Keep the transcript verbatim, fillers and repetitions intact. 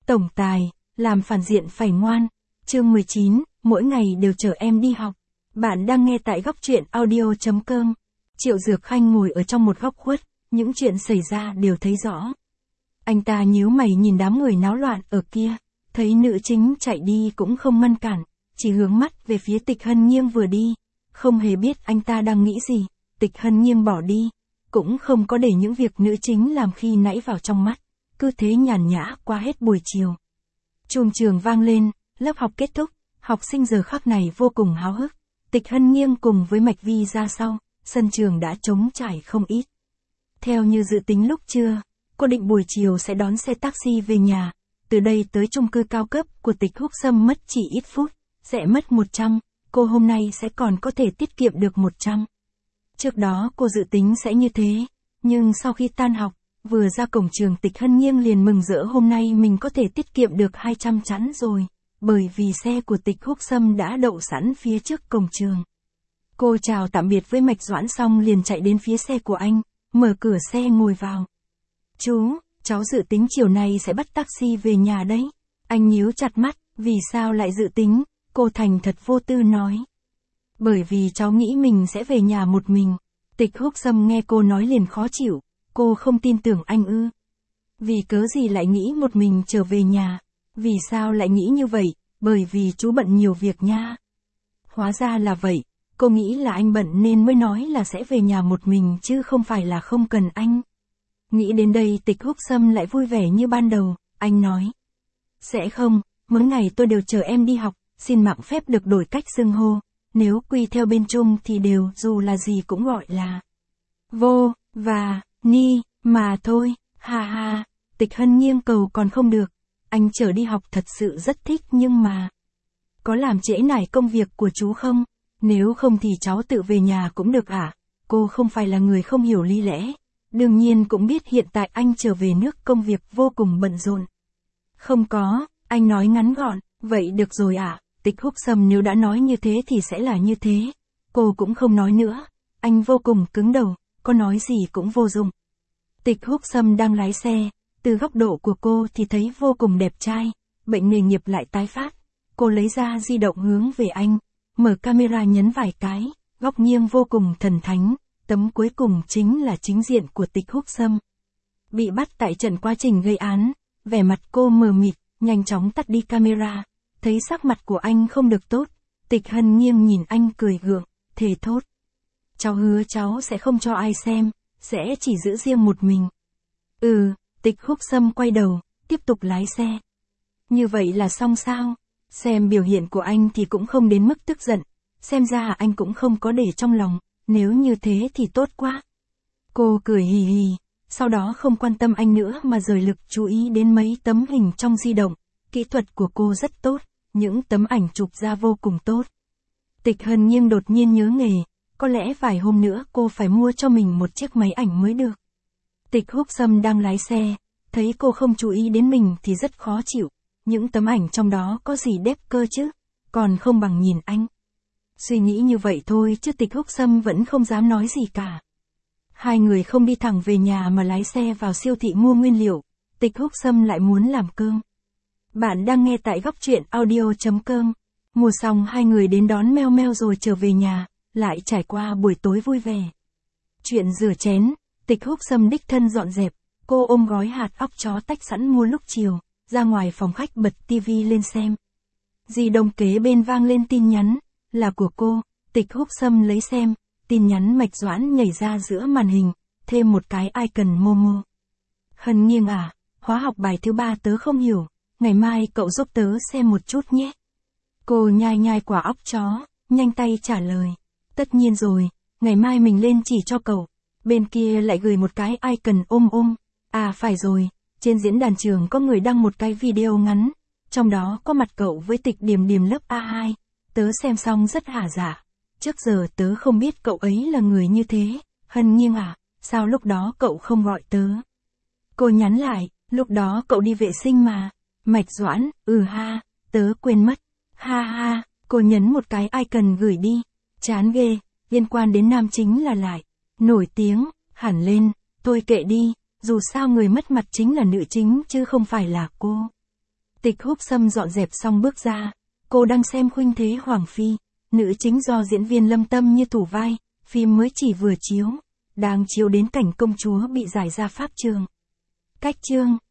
Tổng tài, làm phản diện phải ngoan. Chương mười chín, mỗi ngày đều chở em đi học. Bạn đang nghe tại góc truyện audio.com. Triệu Dược Khanh ngồi ở trong một góc khuất, những chuyện xảy ra đều thấy rõ. Anh ta nhíu mày nhìn đám người náo loạn ở kia, thấy nữ chính chạy đi cũng không ngăn cản, chỉ hướng mắt về phía Tịch Hân Nghiêng vừa đi, không hề biết anh ta đang nghĩ gì. Tịch Hân Nghiêng bỏ đi, cũng không có để những việc nữ chính làm khi nãy vào trong mắt, cứ thế nhàn nhã qua hết buổi chiều. Chuông trường vang lên, lớp học kết thúc, học sinh giờ khắc này vô cùng háo hức. Tịch Hân Nghiêng cùng với Mạch Vi ra sau, sân trường đã trống trải không ít. Theo như dự tính lúc trưa, cô định buổi chiều sẽ đón xe taxi về nhà, từ đây tới chung cư cao cấp của Tịch Húc Sâm mất chỉ ít phút, sẽ mất một trăm, cô hôm nay sẽ còn có thể tiết kiệm được một trăm. Trước đó cô dự tính sẽ như thế, nhưng sau khi tan học, vừa ra cổng trường Tịch Hân Nghiêng liền mừng rỡ hôm nay mình có thể tiết kiệm được hai trăm chẵn rồi, bởi vì xe của Tịch Húc Sâm đã đậu sẵn phía trước cổng trường. Cô chào tạm biệt với Mạch Doãn xong liền chạy đến phía xe của anh, mở cửa xe ngồi vào. Chú, cháu dự tính chiều nay sẽ bắt taxi về nhà đấy. Anh nhíu chặt mắt, vì sao lại dự tính, cô thành thật vô tư nói. Bởi vì cháu nghĩ mình sẽ về nhà một mình. Tịch Húc Sâm nghe cô nói liền khó chịu, cô không tin tưởng anh ư. Vì cớ gì lại nghĩ một mình trở về nhà, vì sao lại nghĩ như vậy, bởi vì chú bận nhiều việc nha. Hóa ra là vậy, cô nghĩ là anh bận nên mới nói là sẽ về nhà một mình chứ không phải là không cần anh. Nghĩ đến đây Tịch Húc Sâm lại vui vẻ như ban đầu, anh nói. Sẽ không, mỗi ngày tôi đều chờ em đi học, xin mạng phép được đổi cách xưng hô. Nếu quy theo bên Trung thì đều, dù là gì cũng gọi là Vô, và, Ni, mà thôi, ha ha. Tịch Hân Nghiêng cầu còn không được, anh chở đi học thật sự rất thích nhưng mà có làm trễ nải công việc của chú không? Nếu không thì cháu tự về nhà cũng được ạ. À? Cô không phải là người không hiểu lý lẽ, đương nhiên cũng biết hiện tại anh trở về nước công việc vô cùng bận rộn. Không có, anh nói ngắn gọn, vậy được rồi ạ. À? Tịch Húc Sâm nếu đã nói như thế thì sẽ là như thế. Cô cũng không nói nữa. Anh vô cùng cứng đầu, có nói gì cũng vô dụng. Tịch Húc Sâm đang lái xe, từ góc độ của cô thì thấy vô cùng đẹp trai, bệnh nghề nghiệp lại tái phát. Cô lấy ra di động hướng về anh, mở camera nhấn vài cái, góc nghiêng vô cùng thần thánh, tấm cuối cùng chính là chính diện của Tịch Húc Sâm. Bị bắt tại trận quá trình gây án, vẻ mặt cô mờ mịt, nhanh chóng tắt đi camera. Thấy sắc mặt của anh không được tốt, Tịch Hân Nghiêng nhìn anh cười gượng, thề thốt. Cháu hứa cháu sẽ không cho ai xem, sẽ chỉ giữ riêng một mình. Ừ, Tịch Húc Sâm quay đầu, tiếp tục lái xe. Như vậy là xong sao? Xem biểu hiện của anh thì cũng không đến mức tức giận, xem ra anh cũng không có để trong lòng, nếu như thế thì tốt quá. Cô cười hì hì, sau đó không quan tâm anh nữa mà rời lực chú ý đến mấy tấm hình trong di động. Kỹ thuật của cô rất tốt, những tấm ảnh chụp ra vô cùng tốt. Tịch Hân Nghiêng đột nhiên nhớ nghề, có lẽ vài hôm nữa cô phải mua cho mình một chiếc máy ảnh mới được. Tịch Húc Sâm đang lái xe, thấy cô không chú ý đến mình thì rất khó chịu, những tấm ảnh trong đó có gì đẹp cơ chứ, còn không bằng nhìn anh. Suy nghĩ như vậy thôi chứ Tịch Húc Sâm vẫn không dám nói gì cả. Hai người không đi thẳng về nhà mà lái xe vào siêu thị mua nguyên liệu, Tịch Húc Sâm lại muốn làm cơm. Bạn đang nghe tại góc truyện audio.com. Mua xong hai người đến đón Meo Meo rồi trở về nhà, lại trải qua buổi tối vui vẻ. Chuyện rửa chén, Tịch Húc Sâm đích thân dọn dẹp, cô ôm gói hạt óc chó tách sẵn mua lúc chiều, ra ngoài phòng khách bật tivi lên xem. Di động kế bên vang lên tin nhắn, là của cô, Tịch Húc Sâm lấy xem, tin nhắn Mạch Doãn nhảy ra giữa màn hình, thêm một cái icon Momo. Hân Nghiêng à, hóa học bài thứ ba tớ không hiểu. Ngày mai cậu giúp tớ xem một chút nhé. Cô nhai nhai quả óc chó, nhanh tay trả lời. Tất nhiên rồi, ngày mai mình lên chỉ cho cậu. Bên kia lại gửi một cái icon ôm ôm. À phải rồi, trên diễn đàn trường có người đăng một cái video ngắn. Trong đó có mặt cậu với Tịch Điềm Điềm lớp A hai. Tớ xem xong rất hả dạ. Trước giờ tớ không biết cậu ấy là người như thế. Hân Nghiêng à, sao lúc đó cậu không gọi tớ? Cô nhắn lại, lúc đó cậu đi vệ sinh mà. Mạch Doãn, ừ ha, tớ quên mất. Ha ha, cô nhấn một cái icon gửi đi. Chán ghê, liên quan đến nam chính là lại nổi tiếng, hẳn lên, thôi kệ đi, dù sao người mất mặt chính là nữ chính chứ không phải là cô. Tịch Húc Sâm dọn dẹp xong bước ra. Cô đang xem Khuynh Thế Hoàng Phi. Nữ chính do diễn viên Lâm Tâm Như thủ vai. Phim mới chỉ vừa chiếu. Đang chiếu đến cảnh công chúa bị giải ra pháp trường. Cách chương.